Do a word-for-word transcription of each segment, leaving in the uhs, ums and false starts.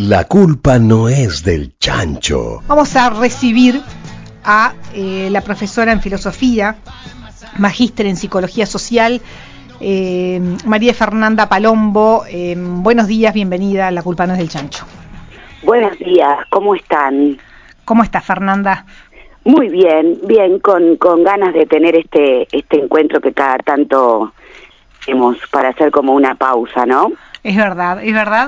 La culpa no es del chancho. Vamos a recibir a eh, la profesora en filosofía, magíster en psicología social, eh, María Fernanda Palombo. Eh, buenos días, bienvenida a La culpa no es del chancho. Buenos días, ¿cómo están? ¿Cómo estás, Fernanda? Muy bien, bien, con, con ganas de tener este este encuentro que cada tanto hemos para hacer como una pausa, ¿no? Es verdad, es verdad.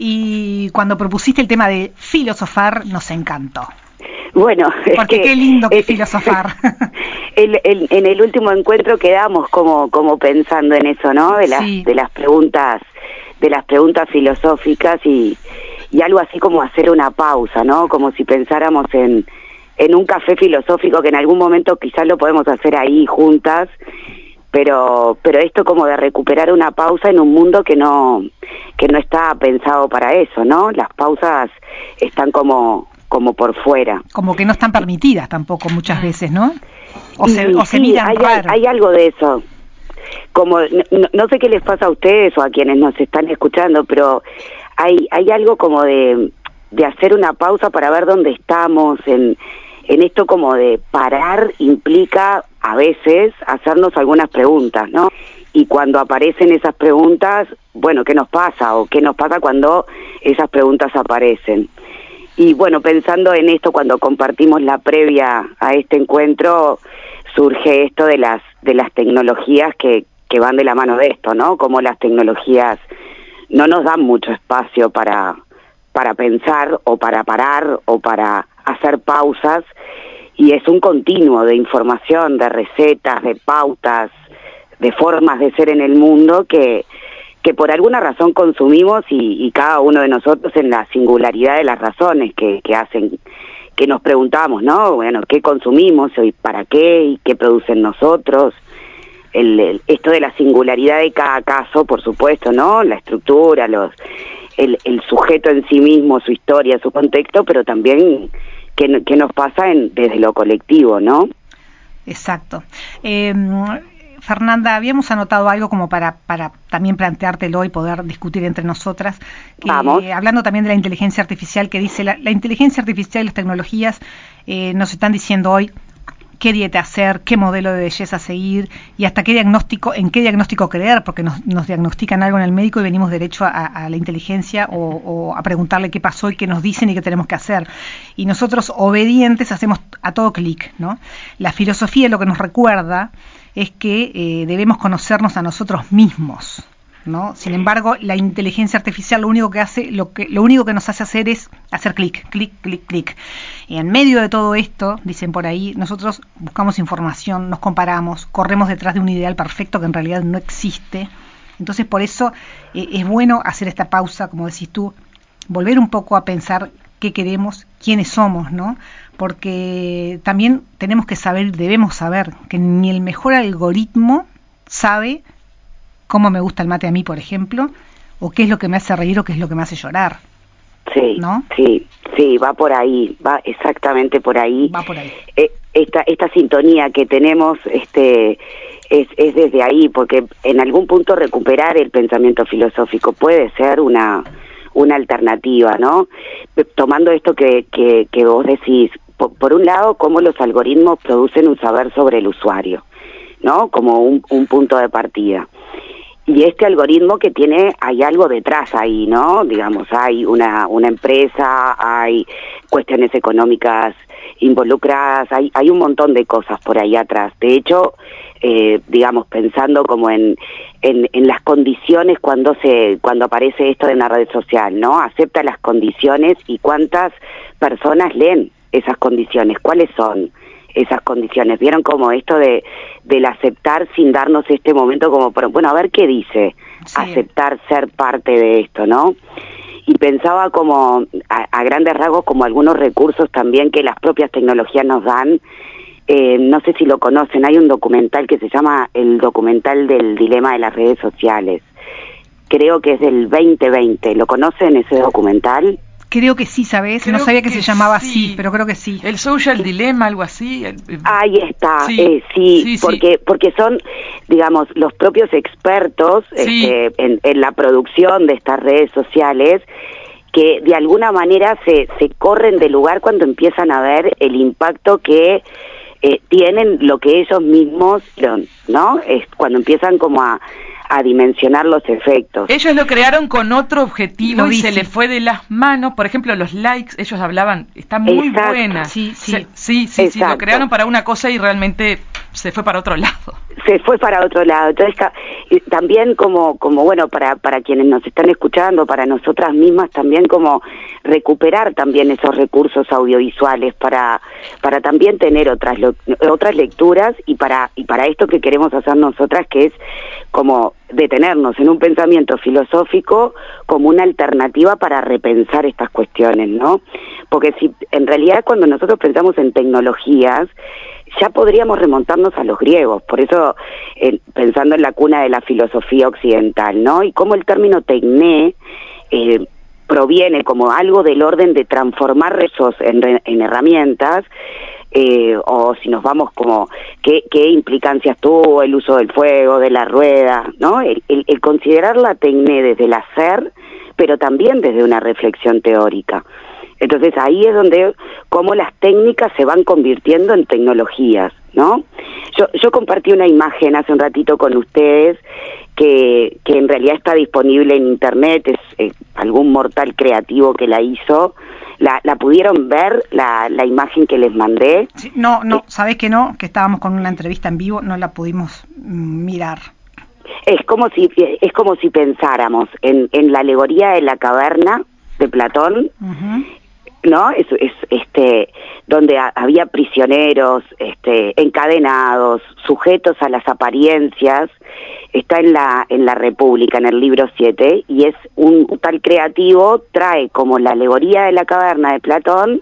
Y cuando propusiste el tema de filosofar, nos encantó. Bueno, porque es que, qué lindo que es, filosofar. El, el, en el último encuentro quedamos como como pensando en eso, ¿no? De las sí. de las preguntas de las preguntas filosóficas y y algo así como hacer una pausa, ¿no? Como si pensáramos en en un café filosófico que en algún momento quizás lo podemos hacer ahí juntas, pero pero esto como de recuperar una pausa en un mundo que no que no está pensado para eso, ¿no? Las pausas están como como por fuera. Como que no están permitidas tampoco muchas veces, ¿no? O y, se, o se sí, miran hay, raro. Hay algo de eso. Como no, no sé qué les pasa a ustedes o a quienes nos están escuchando, pero hay hay algo como de de hacer una pausa para ver dónde estamos en en esto como de parar implica a veces hacernos algunas preguntas, ¿no? Y cuando aparecen esas preguntas, bueno, ¿qué nos pasa? O ¿qué nos pasa cuando esas preguntas aparecen? Y bueno, pensando en esto, cuando compartimos la previa a este encuentro, surge esto de las de las tecnologías que, que van de la mano de esto, ¿no? Como las tecnologías no nos dan mucho espacio para para pensar o para parar o para hacer pausas, y es un continuo de información, de recetas, de pautas, de formas de ser en el mundo que que por alguna razón consumimos y, y cada uno de nosotros en la singularidad de las razones que, que hacen, que nos preguntamos, ¿no? Bueno, ¿qué consumimos y para qué y qué producen nosotros? El, el, esto de la singularidad de cada caso, por supuesto, ¿no? La estructura, los el, el sujeto en sí mismo, su historia, su contexto, pero también qué, qué nos pasa en, desde lo colectivo, ¿no? Exacto. Eh, Fernanda, habíamos anotado algo como para, para también planteártelo y poder discutir entre nosotras, que, Vamos. hablando también de la inteligencia artificial, que dice, la, la inteligencia artificial y las tecnologías eh, nos están diciendo hoy qué dieta hacer, qué modelo de belleza seguir y hasta qué diagnóstico, en qué diagnóstico creer, porque nos, nos diagnostican algo en el médico y venimos derecho a, a la inteligencia o, o a preguntarle qué pasó y qué nos dicen y qué tenemos que hacer. Y nosotros, obedientes, hacemos a todo clic, ¿no? La filosofía lo que nos recuerda es que eh, debemos conocernos a nosotros mismos, ¿no? Sin embargo, la inteligencia artificial lo único que hace, lo que lo único que nos hace hacer es hacer clic, clic, clic, clic. Y en medio de todo esto, dicen por ahí, nosotros buscamos información, nos comparamos, corremos detrás de un ideal perfecto que en realidad no existe. Entonces, por eso eh, es bueno hacer esta pausa, como decís tú, volver un poco a pensar qué queremos, quiénes somos, ¿no? Porque también tenemos que saber, debemos saber que ni el mejor algoritmo sabe cómo me gusta el mate a mí, por ejemplo, o qué es lo que me hace reír o qué es lo que me hace llorar. Sí, ¿no? sí, sí, va por ahí, va exactamente por ahí. Va por ahí. Eh, esta esta sintonía que tenemos este es, es desde ahí, porque en algún punto recuperar el pensamiento filosófico puede ser una una alternativa, ¿no? Tomando esto que, que, que vos decís, por, por un lado, cómo los algoritmos producen un saber sobre el usuario, ¿no? Como un, un punto de partida. Y este algoritmo que tiene, hay algo detrás ahí, ¿no? Digamos, hay una una empresa, hay cuestiones económicas involucradas, hay hay un montón de cosas por ahí atrás. De hecho, eh, digamos, pensando como en, en en las condiciones cuando se cuando aparece esto en la red social, ¿no? Acepta las condiciones y cuántas personas leen esas condiciones, ¿cuáles son esas condiciones? ¿Vieron como esto de del aceptar sin darnos este momento como, bueno, a ver qué dice, sí. Aceptar ser parte de esto, ¿no? Y pensaba como, a, a grandes rasgos, como algunos recursos también que las propias tecnologías nos dan. Eh, no sé si lo conocen, hay un documental que se llama el documental del dilema de las redes sociales. Creo que es del veinte veinte. ¿Lo conocen ese documental? Creo que sí, ¿sabes? Creo no sabía que, que se llamaba sí. así, pero creo que sí. El social dilemma, algo así. El, el... Ahí está, sí, eh, sí, sí, porque sí. porque son, digamos, los propios expertos sí. este, en, en la producción de estas redes sociales que de alguna manera se, se corren de lugar cuando empiezan a ver el impacto que eh, tienen lo que ellos mismos, ¿no? Es cuando empiezan como a, a dimensionar los efectos. Ellos lo crearon con otro objetivo Lo y se dice. les fue de las manos. Por ejemplo, los likes, ellos hablaban, está muy Exacto. buena. Sí, sí. Se- sí, sí, sí, lo Exacto. crearon para una cosa y realmente se fue para otro lado. Se fue para otro lado. Entonces, ca- y también como, como bueno, para, para quienes nos están escuchando, para nosotras mismas, también como recuperar también esos recursos audiovisuales para, para también tener otras, lo- otras lecturas y para, y para esto que queremos hacer nosotras, que es como detenernos en un pensamiento filosófico como una alternativa para repensar estas cuestiones, ¿no? Porque si en realidad cuando nosotros pensamos en tecnologías, ya podríamos remontarnos a los griegos, por eso eh, pensando en la cuna de la filosofía occidental, ¿no? Y cómo el término tecné eh, proviene como algo del orden de transformar recursos en, re- en herramientas, eh, o si nos vamos como qué, qué implicancias tuvo el uso del fuego, de la rueda, ¿no? El, el, el considerar la tecné desde el hacer, pero también desde una reflexión teórica. Entonces ahí es donde cómo las técnicas se van convirtiendo en tecnologías, ¿no? Yo, yo compartí una imagen hace un ratito con ustedes que, que en realidad está disponible en internet, es eh, algún mortal creativo que la hizo. ¿La, la pudieron ver, la, la imagen que les mandé? Sí, no, no, sabés que no, que estábamos con una entrevista en vivo, no la pudimos mm, mirar. Es como si es como si pensáramos en, en la alegoría de la caverna de Platón, Uh-huh. ¿no? Es, es este donde a, había prisioneros, este, encadenados, sujetos a las apariencias. Está en la en la República, en el libro siete, y es un tal creativo trae como la alegoría de la caverna de Platón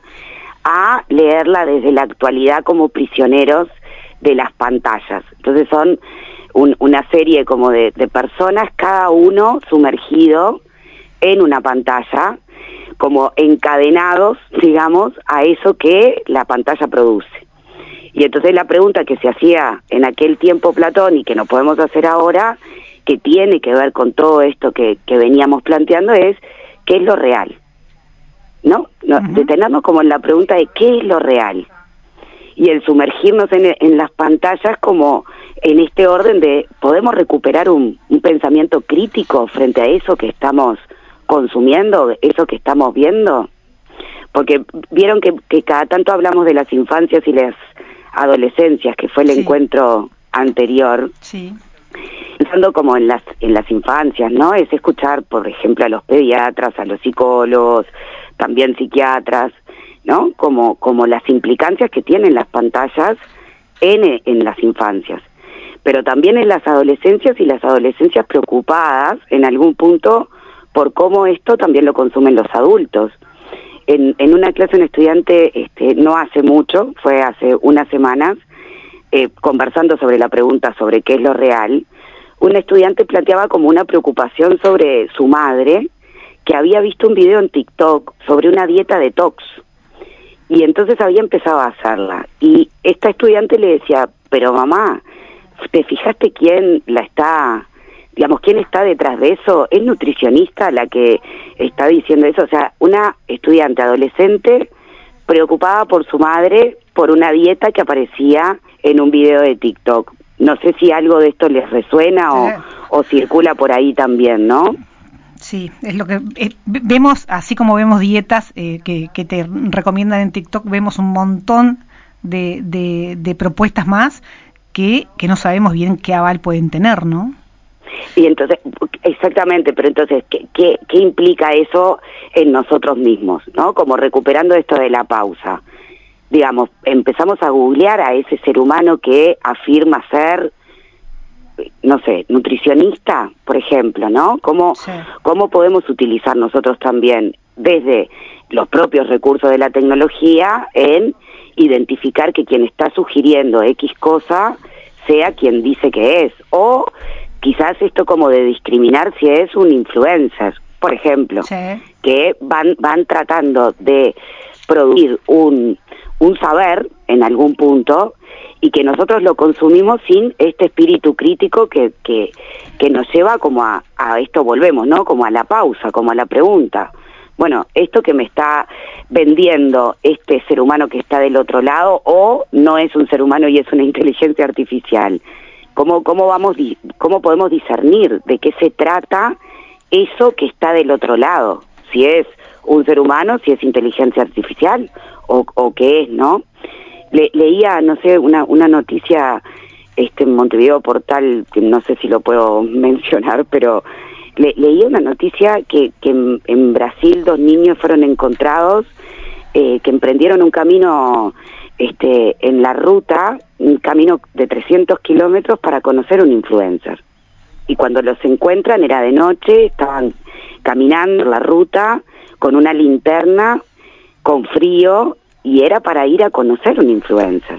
a leerla desde la actualidad como prisioneros de las pantallas. Entonces son un, una serie como de, de personas, cada uno sumergido en una pantalla, como encadenados, digamos, a eso que la pantalla produce. Y entonces la pregunta que se hacía en aquel tiempo Platón y que nos podemos hacer ahora, que tiene que ver con todo esto que, que veníamos planteando, es ¿qué es lo real? ¿No? no Uh-huh. Detenernos como en la pregunta de ¿qué es lo real? Y el sumergirnos en, en las pantallas como en este orden de ¿podemos recuperar un, un pensamiento crítico frente a eso que estamos consumiendo, eso que estamos viendo? Porque vieron que, que cada tanto hablamos de las infancias y las adolescencias, que fue el Sí. encuentro anterior, Sí. pensando como en las en las infancias, ¿no? Es escuchar, por ejemplo, a los pediatras, a los psicólogos, también psiquiatras, ¿no? Como como las implicancias que tienen las pantallas en en las infancias, pero también en las adolescencias y las adolescencias preocupadas en algún punto por cómo esto también lo consumen los adultos. En, en una clase un estudiante, este, no hace mucho, fue hace unas semanas, eh, conversando sobre la pregunta sobre qué es lo real, un estudiante planteaba como una preocupación sobre su madre, que había visto un video en TikTok sobre una dieta detox, y entonces había empezado a hacerla. Y esta estudiante le decía, pero mamá, ¿te fijaste quién la está... digamos, ¿quién está detrás de eso? ¿Es nutricionista la que está diciendo eso? O sea, una estudiante adolescente preocupada por su madre por una dieta que aparecía en un video de TikTok. No sé si algo de esto les resuena o, Sí. o circula por ahí también, ¿no? Sí, es lo que eh, vemos, así como vemos dietas eh, que, que te recomiendan en TikTok, vemos un montón de, de, de propuestas más que, que no sabemos bien qué aval pueden tener, ¿no? Y entonces, exactamente, pero entonces, ¿qué, qué, qué implica eso en nosotros mismos, ¿no? Como recuperando esto de la pausa. Digamos, empezamos a googlear a ese ser humano que afirma ser, no sé, nutricionista, por ejemplo, ¿no? ¿Cómo, Sí. cómo podemos utilizar nosotros también desde los propios recursos de la tecnología en identificar que quien está sugiriendo X cosa sea quien dice que es? O quizás esto como de discriminar si es un influencer, por ejemplo, Sí. que van van tratando de producir un, un saber en algún punto y que nosotros lo consumimos sin este espíritu crítico que, que, que nos lleva como a, a esto volvemos, ¿no? Como a la pausa, como a la pregunta. bueno, esto que me está vendiendo este ser humano que está del otro lado, o no es un ser humano y es una inteligencia artificial. ¿Cómo, cómo, vamos, cómo podemos discernir de qué se trata eso que está del otro lado? Si es un ser humano, si es inteligencia artificial, o, o qué es, ¿no? Le, leía, no sé, una, una noticia este en Montevideo Portal, que no sé si lo puedo mencionar, pero le, leía una noticia que, que en, en Brasil dos niños fueron encontrados, eh, que emprendieron un camino este en la ruta, un camino de trescientos kilómetros para conocer un influencer. Y cuando los encuentran era de noche, estaban caminando la ruta con una linterna, con frío, y era para ir a conocer un influencer.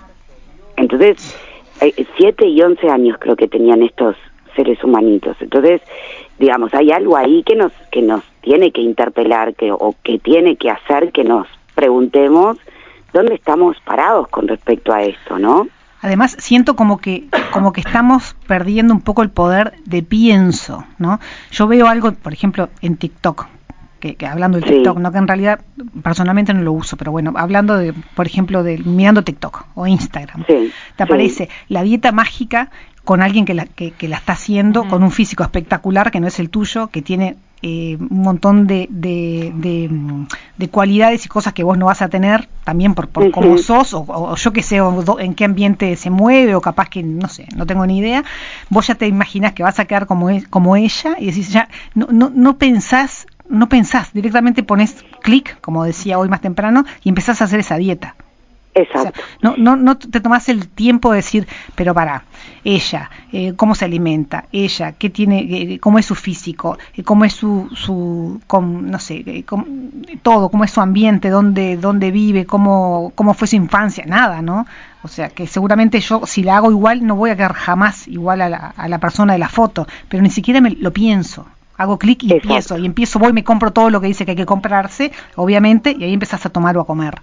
Entonces, siete y once años creo que tenían estos seres humanitos. Entonces, digamos, hay algo ahí que nos que nos tiene que interpelar, que o que tiene que hacer que nos preguntemos dónde estamos parados con respecto a esto, ¿no? Además, siento como que como que estamos perdiendo un poco el poder de pienso, ¿no? Yo veo algo, por ejemplo, en TikTok, que, que hablando del TikTok, sí. No, que en realidad personalmente no lo uso, pero bueno, hablando de, por ejemplo, de mirando TikTok o Instagram, sí, te aparece sí. la dieta mágica con alguien que la, que, que la está haciendo, uh-huh. con un físico espectacular que no es el tuyo, que tiene eh, un montón de, de, de, de cualidades y cosas que vos no vas a tener, también por, por uh-huh. cómo sos, o, o yo que sé, o do, en qué ambiente se mueve, o capaz que, no sé, no tengo ni idea. Vos ya te imaginás que vas a quedar como, es, como ella, y decís, ya, no, no, no pensás, no pensás, directamente pones clic, como decía hoy más temprano, y empezás a hacer esa dieta. Exacto. O sea, no, no, no te tomás el tiempo de decir, pero pará, ella, eh, cómo se alimenta, ella, qué tiene, eh, cómo es su físico, eh, cómo es su, su com, no sé, eh, com, todo, cómo es su ambiente, dónde, dónde vive, cómo, cómo fue su infancia, nada, ¿no? O sea, que seguramente yo, si la hago igual, no voy a quedar jamás igual a la, a la persona de la foto, pero ni siquiera me lo pienso. Hago clic y Exacto. empiezo, y empiezo, voy, me compro todo lo que dice que hay que comprarse, obviamente, y ahí empezás a tomar o a comer.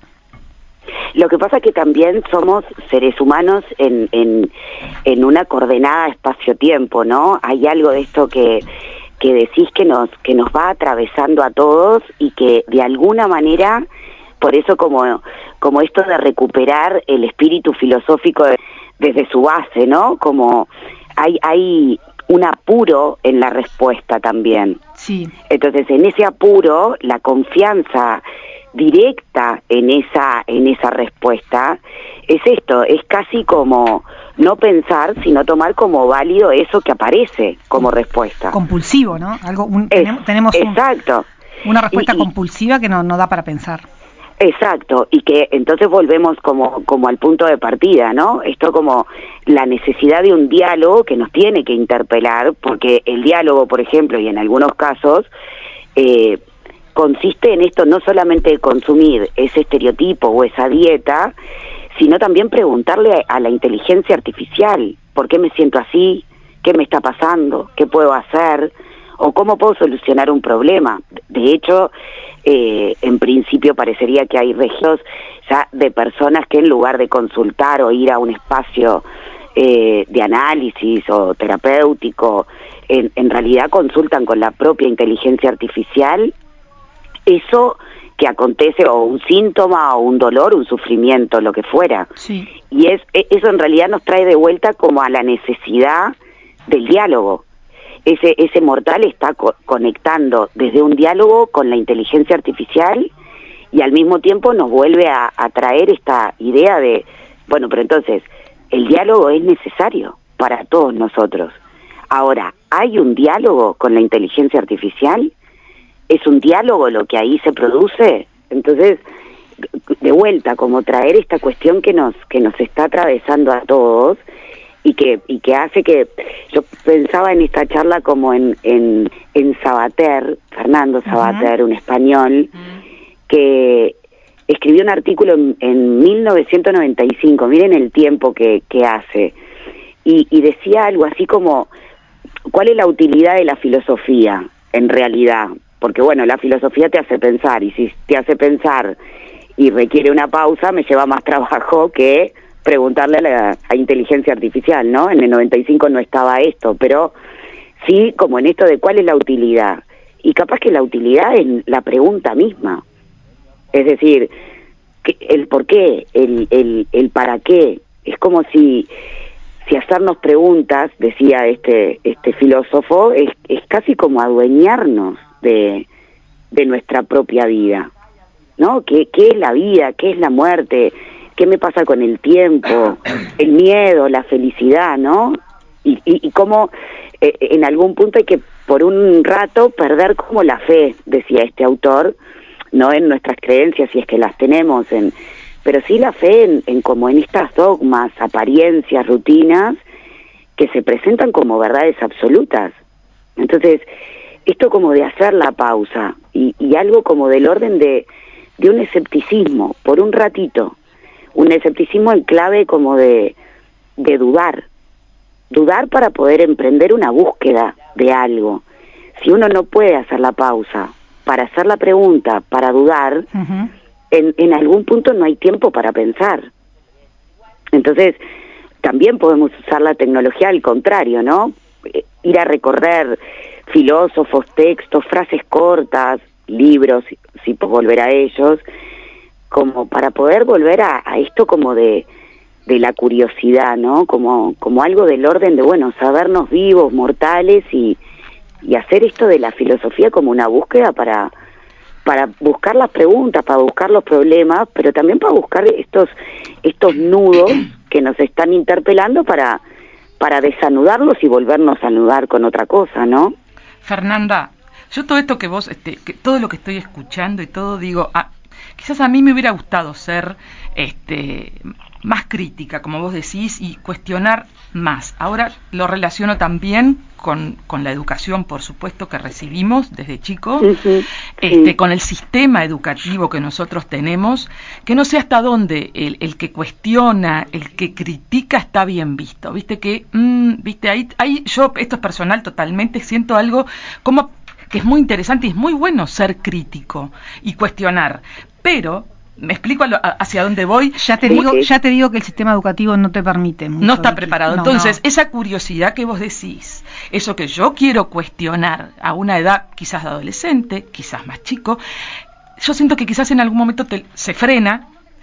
Lo que pasa es que también somos seres humanos en, en, en una coordenada espacio-tiempo, ¿no? Hay algo de esto que, que decís que nos, que nos va atravesando a todos y que de alguna manera, por eso como, como esto de recuperar el espíritu filosófico de, desde su base, ¿no? Como hay, hay un apuro en la respuesta también. Sí. Entonces, en ese apuro, la confianza directa en esa en esa respuesta es esto, es casi como no pensar, sino tomar como válido eso que aparece como respuesta. Compulsivo, ¿no? Algo un, es, tenemos, tenemos un, exacto. una respuesta y, y, compulsiva que no, no da para pensar. Exacto, y que entonces volvemos como como al punto de partida, ¿no? Esto como la necesidad de un diálogo que nos tiene que interpelar, porque el diálogo, por ejemplo, y en algunos casos, eh, consiste en esto no solamente de consumir ese estereotipo o esa dieta, sino también preguntarle a la inteligencia artificial, ¿por qué me siento así? ¿Qué me está pasando? ¿Qué puedo hacer? ¿O cómo puedo solucionar un problema? De hecho, eh, en principio parecería que hay registros ya de personas que en lugar de consultar o ir a un espacio eh, de análisis o terapéutico, en, en realidad consultan con la propia inteligencia artificial eso que acontece, o un síntoma, o un dolor, un sufrimiento, lo que fuera. Sí. Y es eso en realidad nos trae de vuelta como a la necesidad del diálogo. Ese ese mortal está co- conectando desde un diálogo con la inteligencia artificial y al mismo tiempo nos vuelve a, a traer esta idea de, bueno, pero entonces, el diálogo es necesario para todos nosotros. Ahora, ¿hay un diálogo con la inteligencia artificial? ¿Es un diálogo lo que ahí se produce? Entonces, de vuelta, como traer esta cuestión que nos que nos está atravesando a todos y que y que hace que yo pensaba en esta charla como en en, en Sabater, Fernando Sabater, uh-huh. un español, uh-huh. que escribió un artículo en, en mil novecientos noventa y cinco, miren el tiempo que, que hace, y, y decía algo así como, ¿cuál es la utilidad de la filosofía en realidad? Porque bueno, la filosofía te hace pensar, y si te hace pensar y requiere una pausa, me lleva más trabajo que preguntarle a la a inteligencia artificial, ¿no? En el noventa y cinco no estaba esto, pero sí como en esto de cuál es la utilidad. y capaz que la utilidad es la pregunta misma. Es decir, que el por qué, el, el, el para qué. Es como si, si hacernos preguntas, decía este, este filósofo, es, es casi como adueñarnos de, de nuestra propia vida, ¿no? ¿Qué, qué es la vida? ¿Qué es la muerte? ¿Qué me pasa con el tiempo? El miedo, la felicidad, ¿no? Y, y, y cómo eh, en algún punto hay que, por un rato, perder como la fe, decía este autor, no en nuestras creencias, si es que las tenemos, en, pero sí la fe en, en como en estas dogmas, apariencias, rutinas, que se presentan como verdades absolutas. Entonces, esto como de hacer la pausa, y, y algo como del orden de, de un escepticismo, por un ratito, un escepticismo en clave como de, de dudar, dudar para poder emprender una búsqueda de algo. Si uno no puede hacer la pausa para hacer la pregunta, para dudar, uh-huh. en, en algún punto no hay tiempo para pensar. Entonces, también podemos usar la tecnología al contrario, ¿no? Ir a recorrer filósofos, textos, frases cortas, libros, si puedo volver a ellos, como para poder volver a, a esto como de, de la curiosidad, ¿no? Como, como algo del orden de, bueno, sabernos vivos, mortales, y, y hacer esto de la filosofía como una búsqueda para, para buscar las preguntas, para buscar los problemas, pero también para buscar estos, estos nudos que nos están interpelando para, para desanudarlos y volvernos a anudar con otra cosa, ¿no? Fernanda, yo todo esto que vos, este, que todo lo que estoy escuchando y todo, digo, ah, quizás a mí me hubiera gustado ser este, más crítica, como vos decís, y cuestionar más. Ahora lo relaciono también con, con la educación, por supuesto, que recibimos desde chicos, uh-huh. este, sí. con el sistema educativo que nosotros tenemos, que no sé hasta dónde el, el que cuestiona, el que critica está bien visto. Viste que, mmm, viste, ahí, ahí yo, esto es personal totalmente, siento algo como que es muy interesante y es muy bueno ser crítico y cuestionar, pero me explico a lo, a, hacia dónde voy. Ya te digo, ya te digo que el sistema educativo no te permite mucho. No está preparado. No, Entonces, no. esa curiosidad que vos decís, eso que yo quiero cuestionar a una edad quizás de adolescente, quizás más chico, yo siento que quizás en algún momento te, se frena.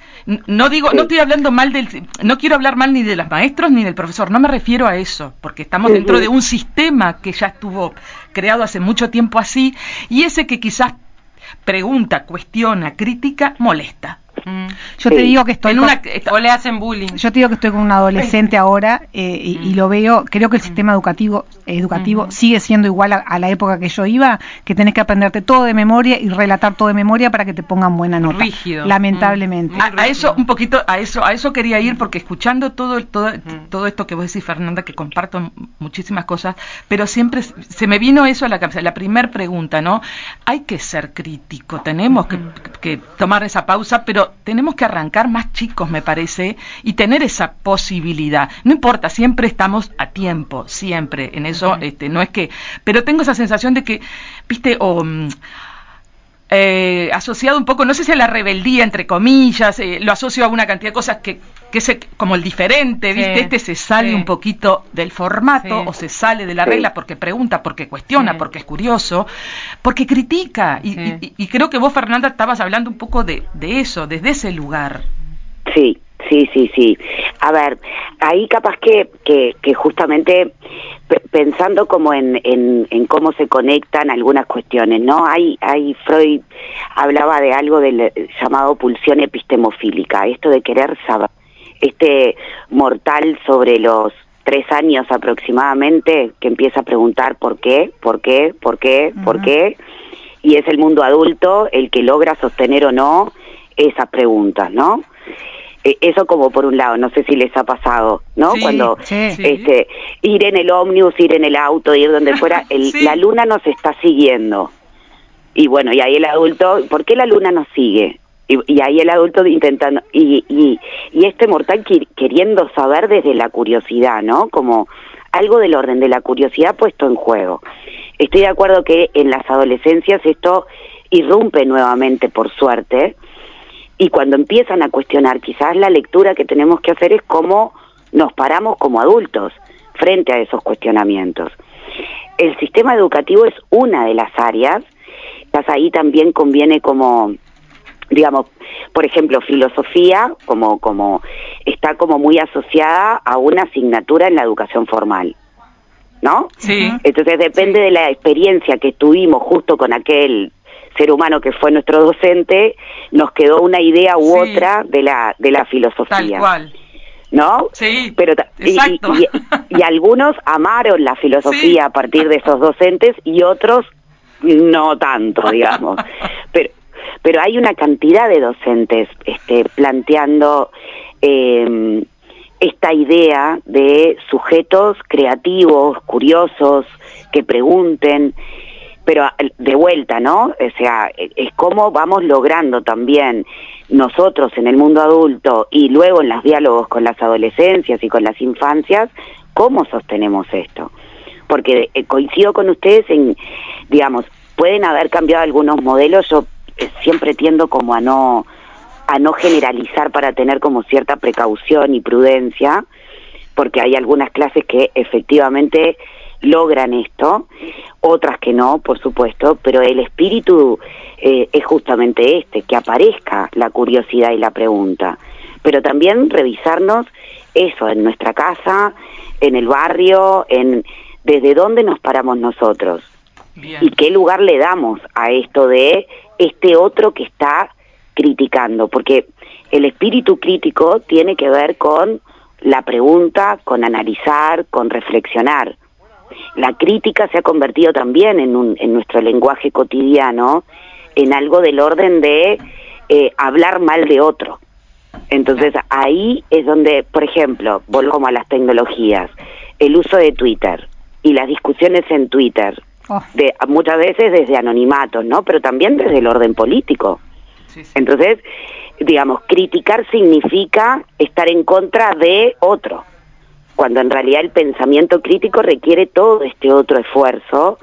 No digo, sí. no estoy hablando mal del, no quiero hablar mal ni de los maestros ni del profesor, no me refiero a eso, porque estamos uh-huh. dentro de un sistema que ya estuvo creado hace mucho tiempo así, y ese que quizás pregunta, cuestiona, critica, molesta. Mm. Yo sí. te digo que estoy en con, una, o le hacen bullying. Yo te digo que estoy con un adolescente ahora eh, y, mm. y lo veo, creo que el sistema educativo educativo mm. sigue siendo igual a, a la época que yo iba, que tenés que aprenderte todo de memoria y relatar todo de memoria para que te pongan buena nota. Rígido. Lamentablemente. Mm. A, a eso un poquito, a eso a eso quería ir, porque escuchando todo todo mm. todo esto que vos decís, Fernanda, que comparto muchísimas cosas, pero siempre se me vino eso a la cabeza, la primer pregunta, ¿no? Hay que ser crítico, tenemos que, que tomar esa pausa, pero tenemos que arrancar más chicos, me parece, y tener esa posibilidad. No importa, siempre estamos a tiempo, siempre, en eso, uh-huh. este, no es que, pero tengo esa sensación de que, viste, o um, eh, asociado un poco, no sé si a la rebeldía, entre comillas, eh, lo asocio a una cantidad de cosas que, que es como el diferente, viste, sí, este se sale sí. un poquito del formato, sí. o se sale de la sí. regla porque pregunta, porque cuestiona, sí. porque es curioso, porque critica, y, sí. y, y creo que vos, Fernanda, estabas hablando un poco de, de eso, desde ese lugar. Sí, sí, sí, sí. A ver, ahí capaz que, que, que justamente p- pensando como en, en, en cómo se conectan algunas cuestiones, ¿no? Hay, hay Freud hablaba de algo del llamado pulsión epistemofílica, esto de querer saber. Este mortal sobre los tres años aproximadamente que empieza a preguntar por qué, por qué, por qué, uh-huh. por qué, y es el mundo adulto el que logra sostener o no esas preguntas, ¿no? Eso como por un lado, no sé si les ha pasado, ¿no? Sí, Cuando sí. este ir en el ómnibus, ir en el auto, ir donde fuera, el, sí. la luna nos está siguiendo. Y bueno, y ahí el adulto, ¿por qué la luna nos sigue? Y, y ahí el adulto intentando, y, y, y este mortal qui- queriendo saber desde la curiosidad, ¿no? Como algo del orden de la curiosidad puesto en juego. Estoy de acuerdo que en las adolescencias esto irrumpe nuevamente, por suerte. Y cuando empiezan a cuestionar, quizás la lectura que tenemos que hacer es cómo nos paramos como adultos frente a esos cuestionamientos. el sistema educativo es una de las áreas. Ahí también conviene como, digamos, por ejemplo, filosofía, como, como está como muy asociada a una asignatura en la educación formal, ¿no? Sí. Entonces depende Sí. de la experiencia que tuvimos justo con aquel ser humano que fue nuestro docente, nos quedó una idea u Sí. otra de la de la filosofía. Tal cual. ¿No? Sí, pero y, exacto. Y, y, y algunos amaron la filosofía Sí. a partir de esos docentes y otros no tanto, digamos. Pero pero hay una cantidad de docentes este, planteando eh, esta idea de sujetos creativos, curiosos, que pregunten, pero de vuelta, ¿no? O sea, es como vamos logrando también nosotros en el mundo adulto y luego en los diálogos con las adolescencias y con las infancias, ¿cómo sostenemos esto? Porque eh, coincido con ustedes en, digamos, pueden haber cambiado algunos modelos, yo eh, siempre tiendo como a no a no generalizar para tener como cierta precaución y prudencia, porque hay algunas clases que efectivamente logran esto, otras que no, por supuesto, pero el espíritu eh, es justamente este, que aparezca la curiosidad y la pregunta, pero también revisarnos eso en nuestra casa, en el barrio, en desde dónde nos paramos nosotros. Bien. Y qué lugar le damos a esto de este otro que está criticando, porque el espíritu crítico tiene que ver con la pregunta, con analizar, con reflexionar. La crítica se ha convertido también en, un, en nuestro lenguaje cotidiano en algo del orden de eh, hablar mal de otro. Entonces ahí es donde, por ejemplo, volvamos a las tecnologías, el uso de Twitter y las discusiones en Twitter, oh. de, muchas veces desde anonimatos, ¿no? Pero también desde el orden político. Sí, sí. Entonces, digamos, criticar significa estar en contra de otro, cuando en realidad el pensamiento crítico requiere todo este otro esfuerzo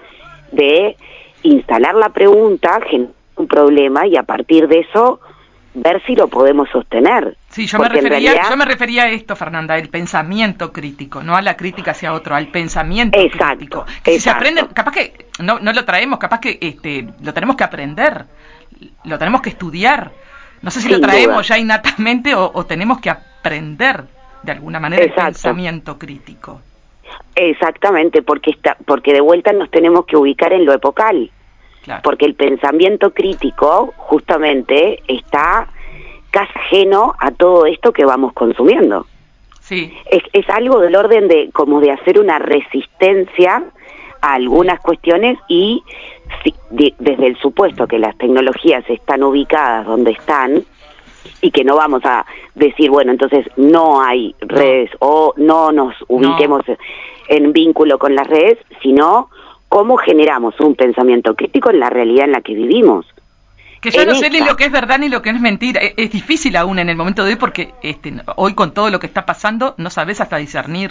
de instalar la pregunta, generar un problema y a partir de eso ver si lo podemos sostener. Sí, yo me, refería, realidad... yo me refería a esto, Fernanda, el pensamiento crítico, no a la crítica hacia otro, al pensamiento exacto, crítico. Que si se exacto. aprende, capaz que no, no lo traemos, capaz que este, lo tenemos que aprender, lo tenemos que estudiar. No sé si Sin lo traemos duda. ya innatamente o, o tenemos que aprender de alguna manera exacto. el pensamiento crítico. Exactamente, porque está, porque de vuelta nos tenemos que ubicar en lo epocal. Claro. Porque el pensamiento crítico justamente está casi ajeno a todo esto que vamos consumiendo. Sí. Es, es algo del orden de como de hacer una resistencia a algunas cuestiones y si, de, desde el supuesto que las tecnologías están ubicadas donde están y que no vamos a decir, bueno, entonces no hay redes no. o no nos ubiquemos no. en vínculo con las redes, sino cómo generamos un pensamiento crítico en la realidad en la que vivimos. Que ya en no sé esta... ni lo que es verdad ni lo que es mentira. Es, es difícil aún en el momento de hoy porque este, hoy con todo lo que está pasando no sabes hasta discernir.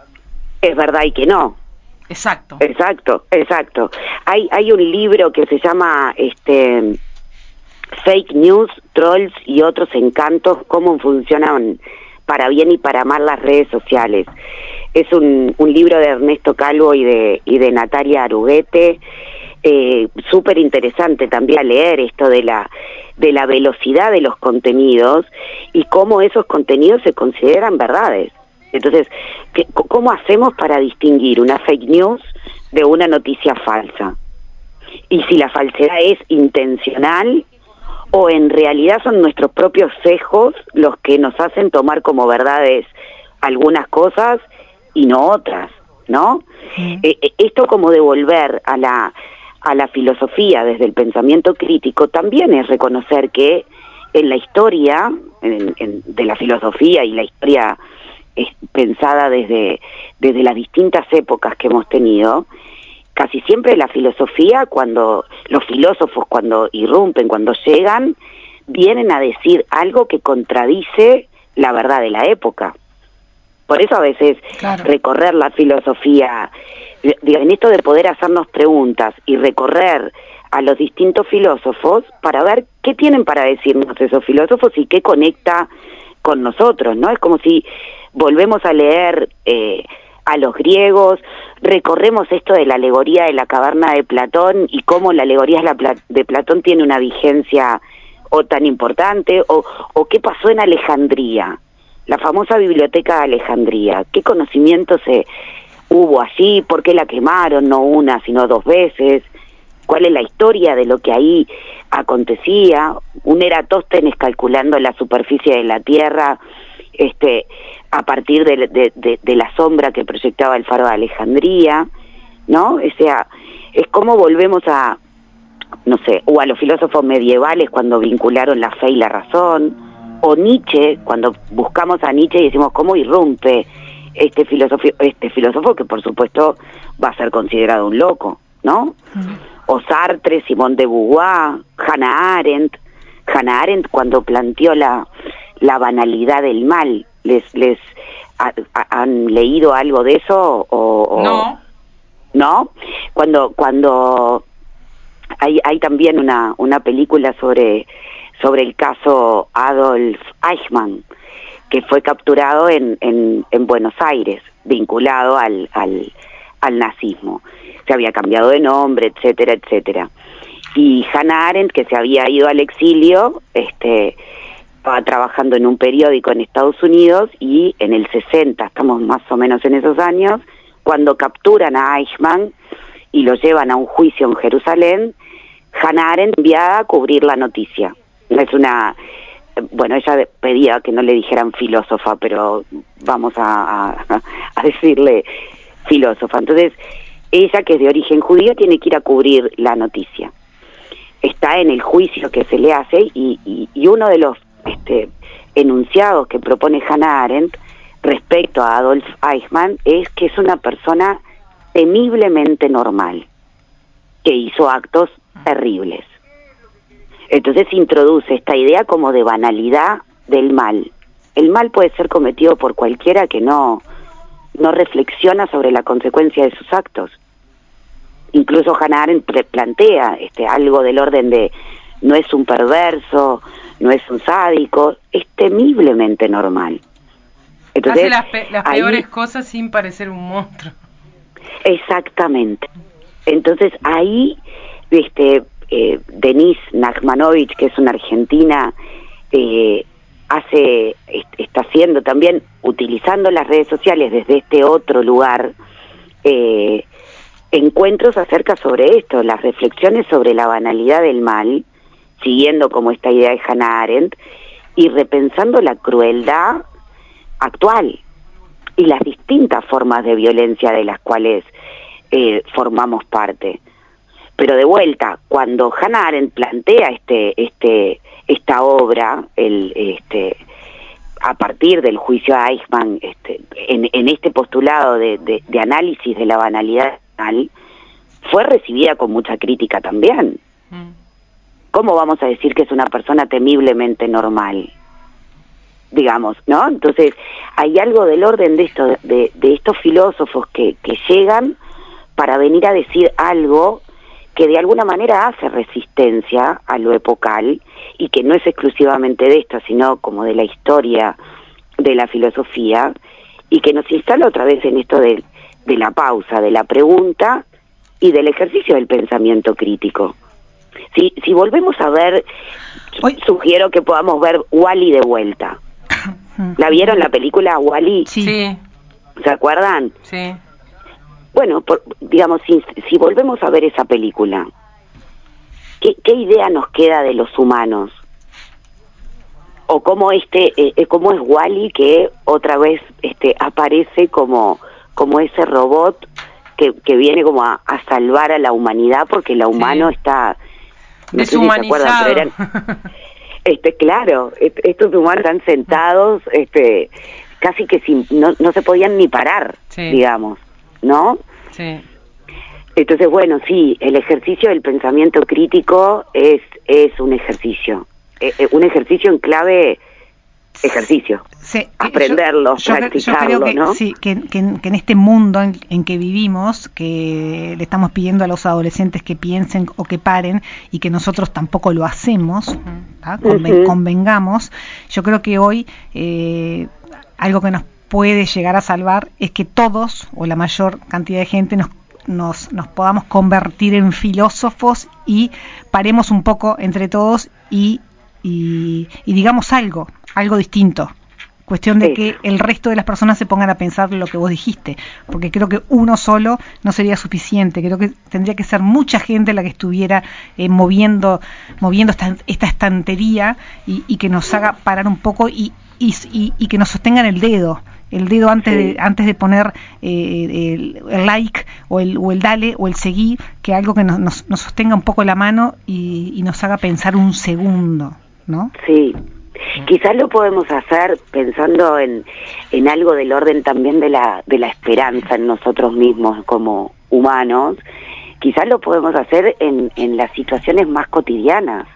Es verdad y que no. Exacto. Exacto, exacto. Hay hay un libro que se llama este Fake News, Trolls y otros encantos, cómo funcionan para bien y para mal las redes sociales. Es un, un libro de Ernesto Calvo y de y de Natalia Aruguete, eh, súper interesante también a leer esto de la de la velocidad de los contenidos y cómo esos contenidos se consideran verdades. Entonces, ¿qué, ¿cómo hacemos para distinguir una fake news de una noticia falsa? Y si la falsedad es intencional o en realidad son nuestros propios sesgos los que nos hacen tomar como verdades algunas cosas y no otras, ¿no? Sí. Eh, esto como devolver a la a la filosofía desde el pensamiento crítico también es reconocer que en la historia en, en, de la filosofía y la historia es pensada desde desde las distintas épocas que hemos tenido, casi siempre la filosofía, cuando los filósofos cuando irrumpen, cuando llegan, vienen a decir algo que contradice la verdad de la época. Por eso a veces claro. recorrer la filosofía, en esto de poder hacernos preguntas y recorrer a los distintos filósofos para ver qué tienen para decirnos esos filósofos y qué conecta con nosotros, ¿no? Es como si volvemos a leer eh, a los griegos, recorremos esto de la alegoría de la caverna de Platón y cómo la alegoría de Platón tiene una vigencia o tan importante, o, o qué pasó en Alejandría, la famosa biblioteca de Alejandría, qué conocimiento se hubo allí, por qué la quemaron, no una, sino dos veces, cuál es la historia de lo que ahí acontecía, un Eratóstenes calculando la superficie de la Tierra, este, a partir de, de, de, de la sombra que proyectaba el faro de Alejandría, ¿no? O sea, es como volvemos a, no sé, o a los filósofos medievales cuando vincularon la fe y la razón, o Nietzsche, cuando buscamos a Nietzsche y decimos cómo irrumpe este filósofo, este filósofo que por supuesto va a ser considerado un loco, ¿no? Mm. O Sartre, Simone de Beauvoir, Hannah Arendt, Hannah Arendt cuando planteó la, la banalidad del mal, ¿les, les ha, ha, han leído algo de eso? O, o, no. ¿No? Cuando, cuando hay, hay también una, una película sobre, sobre el caso Adolf Eichmann, que fue capturado en, en, en Buenos Aires, vinculado al, al, al nazismo. Se había cambiado de nombre, etcétera, etcétera. Y Hannah Arendt, que se había ido al exilio, este, estaba trabajando en un periódico en Estados Unidos, y en el sesenta, estamos más o menos en esos años, cuando capturan a Eichmann y lo llevan a un juicio en Jerusalén, Hannah Arendt enviada a cubrir la noticia. No es una... Bueno, ella pedía que no le dijeran filósofa, pero vamos a, a, a decirle filósofa. Entonces, ella, que es de origen judío, tiene que ir a cubrir la noticia. Está en el juicio que se le hace, y, y, y uno de los este, enunciados que propone Hannah Arendt respecto a Adolf Eichmann es que es una persona temiblemente normal, que hizo actos terribles. Entonces introduce esta idea como de banalidad del mal. El mal puede ser cometido por cualquiera que no, no reflexiona sobre la consecuencia de sus actos. Incluso Hannah Arendt plantea este, algo del orden de no es un perverso, no es un sádico, es temiblemente normal. Entonces, hace las, pe las ahí, peores cosas sin parecer un monstruo. Exactamente. Entonces ahí este eh, Denise Nachmanovich, que es una argentina, eh, hace está haciendo también, utilizando las redes sociales desde este otro lugar, eh, encuentros acerca sobre esto, las reflexiones sobre la banalidad del mal, siguiendo como esta idea de Hannah Arendt, y repensando la crueldad actual y las distintas formas de violencia de las cuales eh, formamos parte. Pero de vuelta, cuando Hannah Arendt plantea este, este, esta obra, el, este, a partir del juicio a Eichmann, este, en, en este postulado de, de, de análisis de la banalidad, fue recibida con mucha crítica también. Mm. ¿Cómo vamos a decir que es una persona temiblemente normal? Digamos, ¿no? Entonces, hay algo del orden de esto, de, de estos filósofos que, que llegan para venir a decir algo que de alguna manera hace resistencia a lo epocal, y que no es exclusivamente de esto, sino como de la historia de la filosofía, y que nos instala otra vez en esto de, de la pausa, de la pregunta y del ejercicio del pensamiento crítico. Si, si volvemos a ver, Hoy... sugiero que podamos ver Wall-E de vuelta. ¿La vieron la película Wall-E? Sí. ¿Se acuerdan? Sí. Bueno, por, digamos, si, si volvemos a ver esa película, ¿qué, qué idea nos queda de los humanos? O cómo este, eh, cómo es Wall-E, que otra vez este aparece como, como ese robot que, que viene como a, a salvar a la humanidad, porque el humano sí. está no deshumanizado. Sé si se acuerdan, pero eran, este, claro, estos humanos están sentados, este, casi que sin, no, no se podían ni parar, sí. digamos, ¿no? Sí. Entonces, bueno, sí, el ejercicio del pensamiento crítico es, es un ejercicio, eh, eh, un ejercicio en clave ejercicio. Sí, aprenderlo, yo, yo, practicarlo, yo creo que, ¿no? Sí, que, que, que en este mundo en, en que vivimos, que le estamos pidiendo a los adolescentes que piensen o que paren, y que nosotros tampoco lo hacemos, uh-huh. Conven, uh-huh. convengamos, yo creo que hoy eh, algo que nos puede llegar a salvar es que todos, o la mayor cantidad de gente, nos, nos, nos podamos convertir en filósofos y paremos un poco entre todos y, y, y digamos algo, algo distinto. Cuestión de que el resto de las personas se pongan a pensar lo que vos dijiste, porque creo que uno solo no sería suficiente, creo que tendría que ser mucha gente la que estuviera eh, moviendo moviendo esta, esta estantería y, y que nos haga parar un poco y, y, y, y que nos sostengan el dedo, el dedo antes sí. de antes de poner eh, el, el like o el, o el dale o el seguí, que algo que nos, nos, nos sostenga un poco la mano y, y nos haga pensar un segundo, ¿no? Sí. Quizás lo podemos hacer pensando en, en algo del orden también de la, de la esperanza en nosotros mismos como humanos. Quizás lo podemos hacer en, en las situaciones más cotidianas,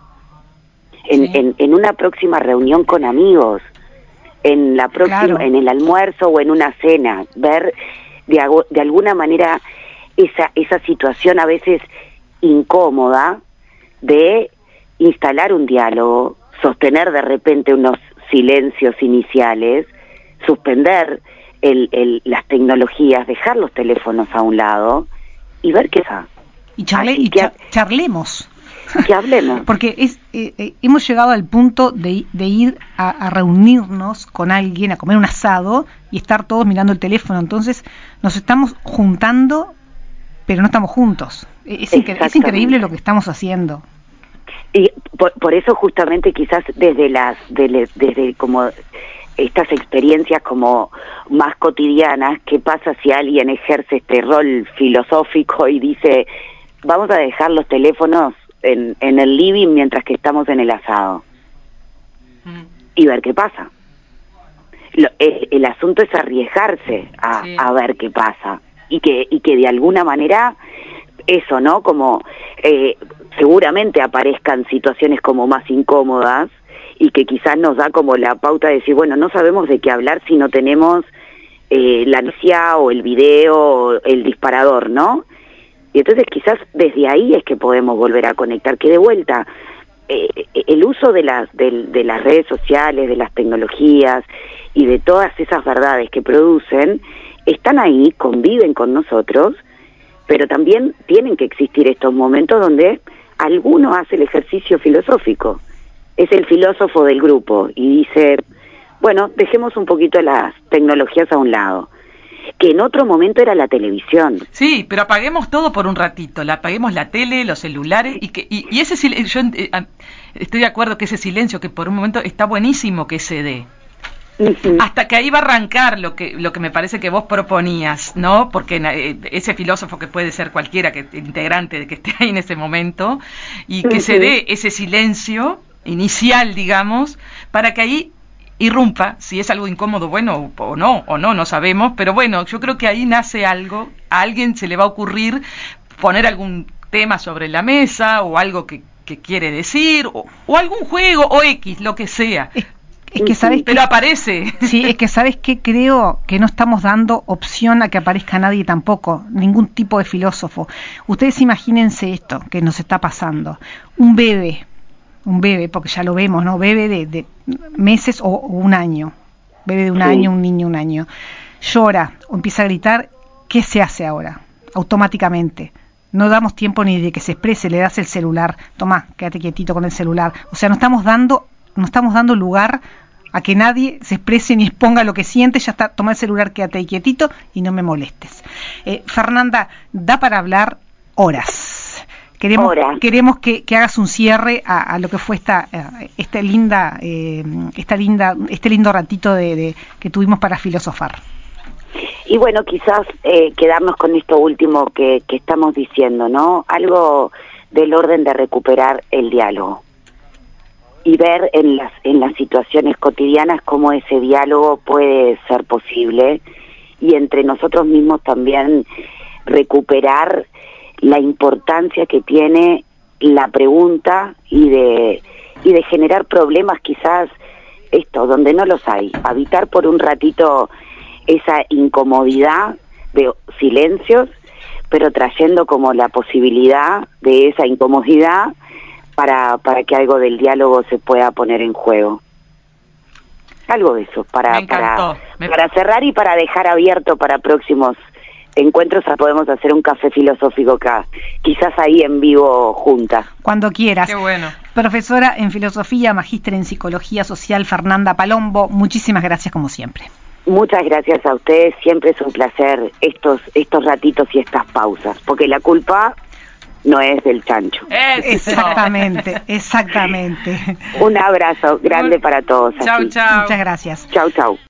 en, sí. en, en una próxima reunión con amigos, en la próxima, claro. en el almuerzo o en una cena, ver de, de alguna manera esa, esa situación a veces incómoda de instalar un diálogo, sostener de repente unos silencios iniciales, suspender el, el, las tecnologías, dejar los teléfonos a un lado y ver qué pasa. Y, charle, y que, charlemos. Que hablemos. Porque es, eh, eh, hemos llegado al punto de, de ir a, a reunirnos con alguien, a comer un asado y estar todos mirando el teléfono. Entonces nos estamos juntando, pero no estamos juntos. Es, incre- es increíble lo que estamos haciendo. Y por, por eso justamente quizás desde las desde, desde como estas experiencias como más cotidianas, ¿qué pasa si alguien ejerce este rol filosófico y dice vamos a dejar los teléfonos en, en el living mientras que estamos en el asado mm. y ver qué pasa? Lo, el, el asunto es arriesgarse a, sí. a ver qué pasa y que y que de alguna manera eso, ¿no? Como eh, seguramente aparezcan situaciones como más incómodas y que quizás nos da como la pauta de decir, bueno, no sabemos de qué hablar si no tenemos eh, la noticia o el video o el disparador, ¿no? Y entonces quizás desde ahí es que podemos volver a conectar, que de vuelta eh, el uso de las, de, de las redes sociales, de las tecnologías y de todas esas verdades que producen, están ahí, conviven con nosotros, pero también tienen que existir estos momentos donde alguno hace el ejercicio filosófico, es el filósofo del grupo y dice, bueno, dejemos un poquito las tecnologías a un lado, que en otro momento era la televisión. Sí, pero apaguemos todo por un ratito, la apaguemos la tele, los celulares y que y, y ese silencio, yo eh, estoy de acuerdo que ese silencio que por un momento está buenísimo que se dé. Uh-huh. Hasta que ahí va a arrancar lo que lo que me parece que vos proponías, ¿no? Porque eh, ese filósofo que puede ser cualquiera que integrante de que esté ahí en ese momento y que uh-huh. se dé ese silencio inicial, digamos, para que ahí irrumpa, si es algo incómodo, bueno, o no, o no, no sabemos, pero bueno, yo creo que ahí nace algo, a alguien se le va a ocurrir poner algún tema sobre la mesa o algo que, que quiere decir o, o algún juego o X, lo que sea. Es que sabes pero que, aparece. Sí, es que sabes que creo que no estamos dando opción a que aparezca nadie tampoco, ningún tipo de filósofo. Ustedes imagínense esto que nos está pasando. Un bebé, un bebé, porque ya lo vemos, ¿no? Bebé de, de meses o, o un año. Bebé de un sí. año, un niño un año. Llora o empieza a gritar, ¿qué se hace ahora? Automáticamente. No damos tiempo ni de que se exprese, le das el celular. Tomá, quédate quietito con el celular. O sea, no estamos dando no estamos dando lugar a que nadie se exprese ni exponga lo que siente. Ya está, toma el celular, quédate ahí quietito y no me molestes. Eh, Fernanda, da para hablar horas. Queremos, Hora. queremos que, que hagas un cierre a, a lo que fue esta, esta linda, eh, esta linda, este lindo ratito de, de que tuvimos para filosofar. Y bueno, quizás eh, quedarnos con esto último que, que estamos diciendo, ¿no? Algo del orden de recuperar el diálogo. Y ver en las en las situaciones cotidianas cómo ese diálogo puede ser posible y entre nosotros mismos también recuperar la importancia que tiene la pregunta y de y de generar problemas quizás esto donde no los hay, habitar por un ratito esa incomodidad de silencios, pero trayendo como la posibilidad de esa incomodidad para, para que algo del diálogo se pueda poner en juego. algo de eso, para, Me encantó. para, Me... para cerrar y para dejar abierto para próximos encuentros, a podemos hacer un café filosófico acá, quizás ahí en vivo juntas. Cuando quieras. Qué bueno. Profesora en filosofía, magíster en psicología social, Fernanda Palombo, muchísimas gracias como siempre. Muchas gracias a ustedes, siempre es un placer estos estos ratitos y estas pausas, porque la culpa no es del chancho. Eso. Exactamente, exactamente. Un abrazo grande para todos. Chau, aquí. chau. Muchas gracias. Chau, chau.